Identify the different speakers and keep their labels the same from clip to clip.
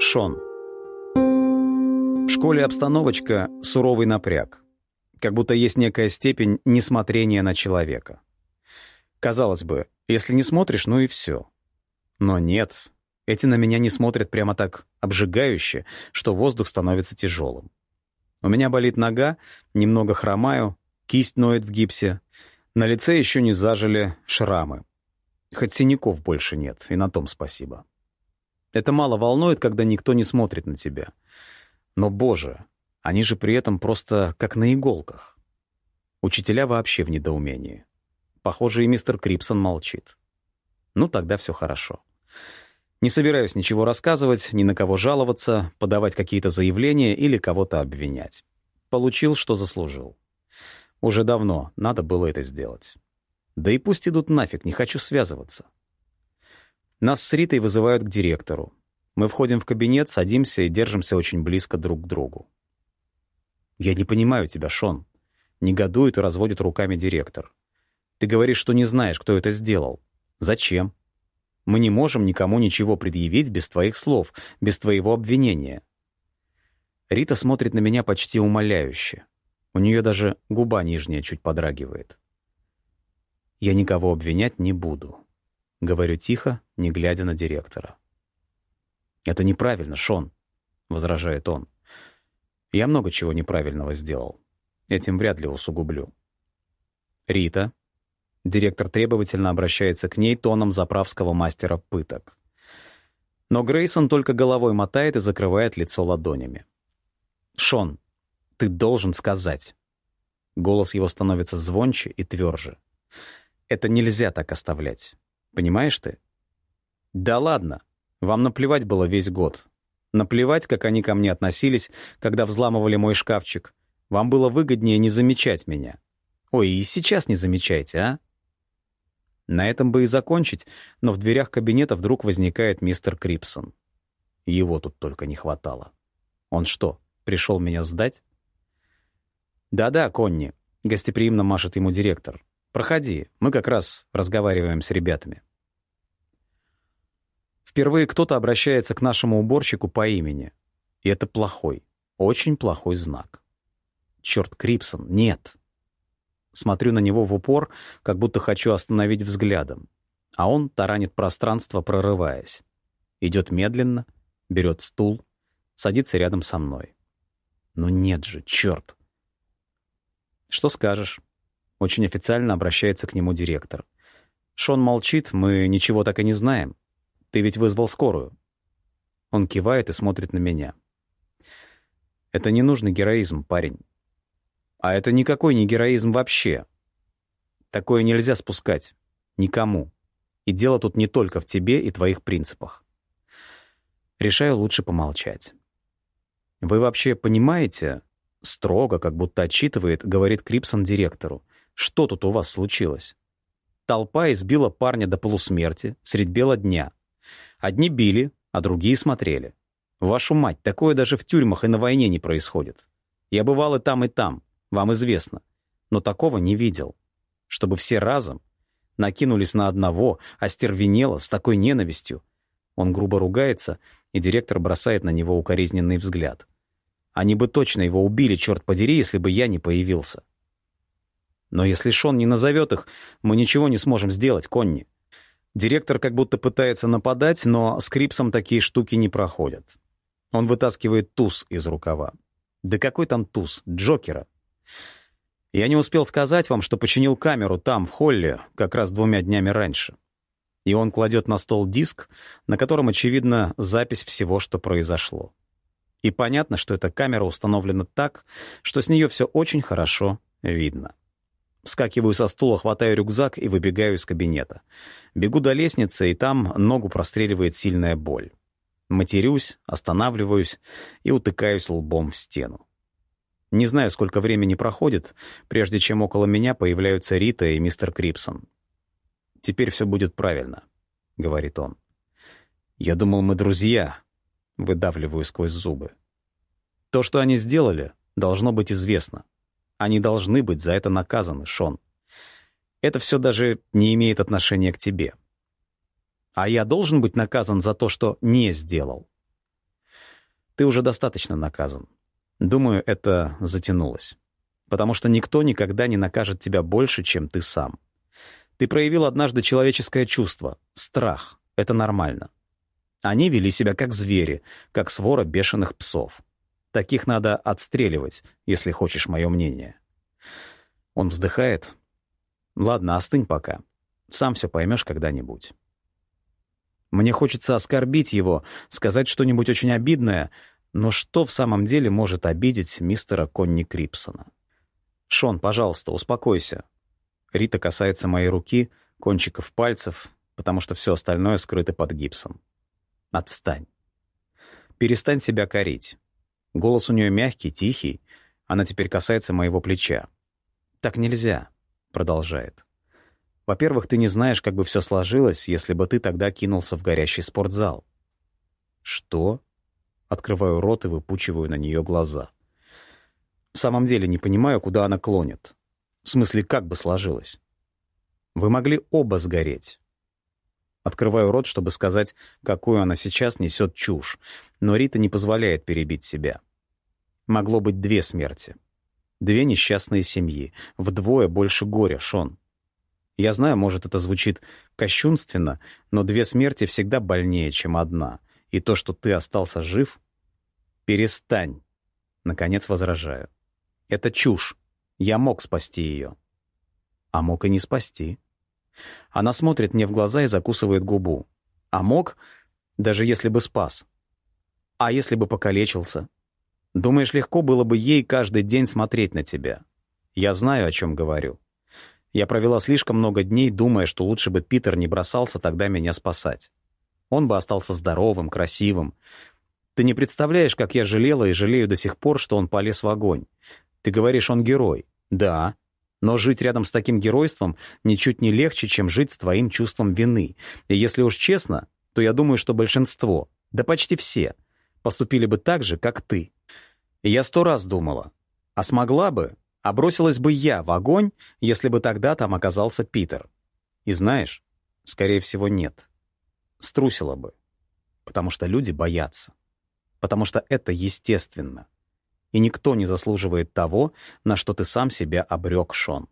Speaker 1: Шон. В школе обстановочка — суровый напряг. Как будто есть некая степень несмотрения на человека. Казалось бы, если не смотришь, ну и все. Но нет, эти на меня не смотрят прямо так обжигающе, что воздух становится тяжелым. У меня болит нога, немного хромаю, кисть ноет в гипсе. На лице еще не зажили шрамы. Хоть синяков больше нет, и на том спасибо. Это мало волнует, когда никто не смотрит на тебя. Но, боже, они же при этом просто как на иголках. Учителя вообще в недоумении. Похоже, и мистер Крипсон молчит. Ну, тогда все хорошо. Не собираюсь ничего рассказывать, ни на кого жаловаться, подавать какие-то заявления или кого-то обвинять. Получил, что заслужил. Уже давно надо было это сделать. Да и пусть идут нафиг, не хочу связываться. Нас с Ритой вызывают к директору. Мы входим в кабинет, садимся и держимся очень близко друг к другу. «Я не понимаю тебя, Шон», — негодует и разводит руками директор. «Ты говоришь, что не знаешь, кто это сделал. Зачем? Мы не можем никому ничего предъявить без твоих слов, без твоего обвинения». Рита смотрит на меня почти умоляюще. У нее даже губа нижняя чуть подрагивает. «Я никого обвинять не буду», — говорю тихо, не глядя на директора. «Это неправильно, Шон», — возражает он. «Я много чего неправильного сделал. Этим вряд ли усугублю». «Рита». Директор требовательно обращается к ней тоном заправского мастера пыток. Но Грейсон только головой мотает и закрывает лицо ладонями. «Шон, ты должен сказать». Голос его становится звонче и тверже. «Это нельзя так оставлять. Понимаешь ты?» «Да ладно. Вам наплевать было весь год. Наплевать, как они ко мне относились, когда взламывали мой шкафчик. Вам было выгоднее не замечать меня. Ой, и сейчас не замечайте, а?» На этом бы и закончить, но в дверях кабинета вдруг возникает мистер Крипсон. Его тут только не хватало. Он что, пришел меня сдать? «Да-да, Конни», — гостеприимно машет ему директор. «Проходи, мы как раз разговариваем с ребятами». Впервые кто-то обращается к нашему уборщику по имени. И это плохой, очень плохой знак. Черт, Крипсон, нет. Смотрю на него в упор, как будто хочу остановить взглядом. А он таранит пространство, прорываясь. Идет медленно, берет стул, садится рядом со мной. Ну нет же, черт. «Что скажешь?» Очень официально обращается к нему директор. «Шон молчит, мы ничего так и не знаем. Ты ведь вызвал скорую». Он кивает и смотрит на меня. «Это ненужный героизм, парень. А это никакой не героизм вообще. Такое нельзя спускать. Никому. И дело тут не только в тебе и твоих принципах. Решаю лучше помолчать. Вы вообще понимаете?» Строго, как будто отчитывает, говорит Крипсон директору. «Что тут у вас случилось? Толпа избила парня до полусмерти средь бела дня. Одни били, а другие смотрели. Вашу мать, такое даже в тюрьмах и на войне не происходит. Я бывал и там, вам известно. Но такого не видел. Чтобы все разом накинулись на одного, остервенело, с такой ненавистью». Он грубо ругается, и директор бросает на него укоризненный взгляд. «Они бы точно его убили, черт подери, если бы я не появился». «Но если Шон не назовет их, мы ничего не сможем сделать, Конни». Директор как будто пытается нападать, но с Крипсом такие штуки не проходят. Он вытаскивает туз из рукава. Да какой там туз? Джокера. Я не успел сказать вам, что починил камеру там, в холле, как раз 2 днями раньше. И он кладет на стол диск, на котором, очевидно, запись всего, что произошло. И понятно, что эта камера установлена так, что с нее все очень хорошо видно. Вскакиваю со стула, хватаю рюкзак и выбегаю из кабинета. Бегу до лестницы, и там ногу простреливает сильная боль. Матерюсь, останавливаюсь и утыкаюсь лбом в стену. Не знаю, сколько времени проходит, прежде чем около меня появляются Рита и мистер Крипсон. «Теперь все будет правильно», — говорит он. «Я думал, мы друзья», — выдавливаю сквозь зубы. «То, что они сделали, должно быть известно. Они должны быть за это наказаны, Шон. Это все даже не имеет отношения к тебе. А я должен быть наказан за то, что не сделал». Ты уже достаточно наказан. Думаю, это затянулось. Потому что никто никогда не накажет тебя больше, чем ты сам. Ты проявил однажды человеческое чувство — страх. Это нормально. Они вели себя как звери, как свора бешеных псов. Таких надо отстреливать, если хочешь мое мнение. Он вздыхает. Ладно, остынь пока. Сам все поймешь когда-нибудь. Мне хочется оскорбить его, сказать что-нибудь очень обидное, но что в самом деле может обидеть мистера Конни Крипсона? «Шон, пожалуйста, успокойся». Рита касается моей руки, кончиков пальцев, потому что все остальное скрыто под гипсом. «Отстань. Перестань себя корить». Голос у нее мягкий, тихий. Она теперь касается моего плеча. «Так нельзя», — продолжает. «Во-первых, ты не знаешь, как бы все сложилось, если бы ты тогда кинулся в горящий спортзал». «Что?» Открываю рот и выпучиваю на нее глаза. В самом деле не понимаю, куда она клонит. В смысле, как бы сложилось? Вы могли оба сгореть. Открываю рот, чтобы сказать, какую она сейчас несет чушь, но Рита не позволяет перебить себя. Могло быть 2 смерти. 2 несчастные семьи, вдвое больше горя, Шон. Я знаю, может, это звучит кощунственно, но 2 смерти всегда больнее, чем 1. И то, что ты остался жив... Перестань. Наконец возражаю. Это чушь. Я мог спасти ее. А мог и не спасти. Она смотрит мне в глаза и закусывает губу. А мог, даже если бы спас. А если бы покалечился? Думаешь, легко было бы ей каждый день смотреть на тебя? Я знаю, о чем говорю. Я провела слишком много дней, думая, что лучше бы Питер не бросался тогда меня спасать. Он бы остался здоровым, красивым. Ты не представляешь, как я жалела и жалею до сих пор, что он полез в огонь. Ты говоришь, он герой. Да. Но жить рядом с таким геройством ничуть не легче, чем жить с твоим чувством вины. И если уж честно, то я думаю, что большинство, да почти все, поступили бы так же, как ты. И я 100 раз думала, а смогла бы, а бросилась бы я в огонь, если бы тогда там оказался Питер. И знаешь, скорее всего, нет. Струсила бы. Потому что люди боятся. Потому что это естественно. И никто не заслуживает того, на что ты сам себя обрек, Шон.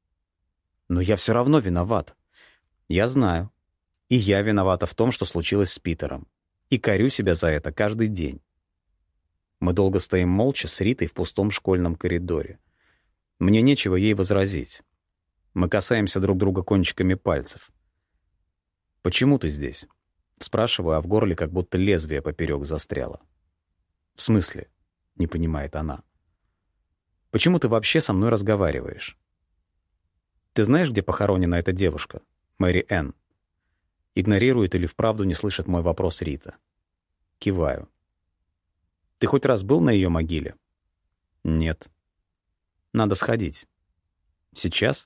Speaker 1: Но я все равно виноват. Я знаю. И я виновата в том, что случилось с Питером. И корю себя за это каждый день. Мы долго стоим молча с Ритой в пустом школьном коридоре. Мне нечего ей возразить. Мы касаемся друг друга кончиками пальцев. «Почему ты здесь?» Спрашиваю, а в горле как будто лезвие поперек застряло. «В смысле?» — не понимает она. «Почему ты вообще со мной разговариваешь?» «Ты знаешь, где похоронена эта девушка, Мэри Энн?» Игнорирует или вправду не слышит мой вопрос Рита. Киваю. «Ты хоть раз был на ее могиле?» «Нет». «Надо сходить». «Сейчас?»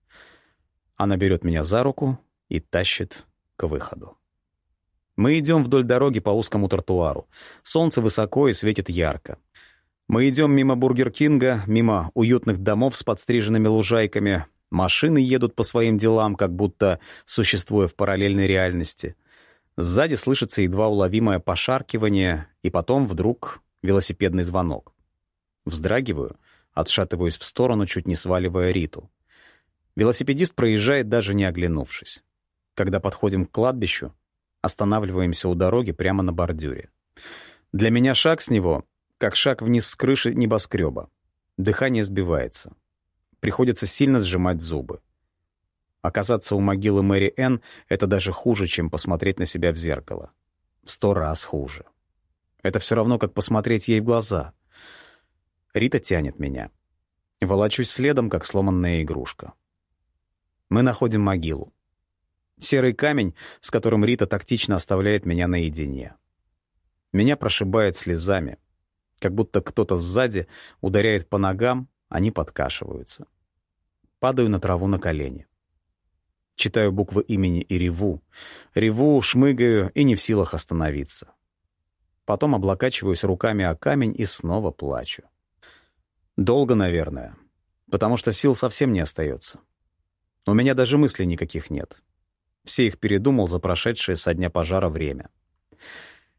Speaker 1: Она берет меня за руку и тащит к выходу. Мы идем вдоль дороги по узкому тротуару. Солнце высоко и светит ярко. Мы идем мимо Бургер Кинга, мимо уютных домов с подстриженными лужайками. Машины едут по своим делам, как будто существуя в параллельной реальности. Сзади слышится едва уловимое пошаркивание, и потом вдруг велосипедный звонок. Вздрагиваю, отшатываюсь в сторону, чуть не сваливая Риту. Велосипедист проезжает, даже не оглянувшись. Когда подходим к кладбищу, останавливаемся у дороги прямо на бордюре. Для меня шаг с него, как шаг вниз с крыши небоскреба. Дыхание сбивается. Приходится сильно сжимать зубы. Оказаться у могилы Мэри Энн — это даже хуже, чем посмотреть на себя в зеркало. В 100 раз хуже. Это все равно, как посмотреть ей в глаза. Рита тянет меня. Волочусь следом, как сломанная игрушка. Мы находим могилу. Серый камень, с которым Рита тактично оставляет меня наедине. Меня прошибает слезами, как будто кто-то сзади ударяет по ногам, они подкашиваются. Падаю на траву на колени. Читаю буквы имени и реву. Реву, шмыгаю и не в силах остановиться. Потом облокачиваюсь руками о камень и снова плачу. Долго, наверное, потому что сил совсем не остается. У меня даже мыслей никаких нет. Все их передумал за прошедшее со дня пожара время.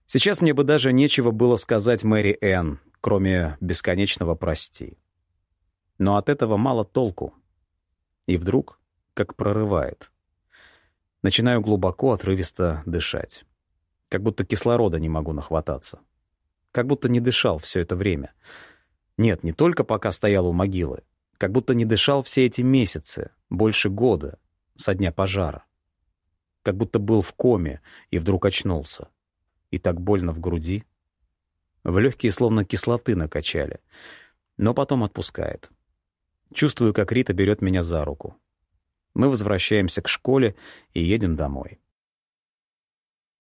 Speaker 1: Сейчас мне бы даже нечего было сказать Мэри Энн, кроме бесконечного «прости». Но от этого мало толку. И вдруг, как прорывает. Начинаю глубоко, отрывисто дышать. Как будто кислорода не могу нахвататься. Как будто не дышал все это время. Нет, не только пока стоял у могилы. Как будто не дышал все эти месяцы, больше года, со дня пожара. Как будто был в коме и вдруг очнулся. И так больно в груди. В легкие словно кислоты накачали. Но потом отпускает. Чувствую, как Рита берет меня за руку. Мы возвращаемся к школе и едем домой.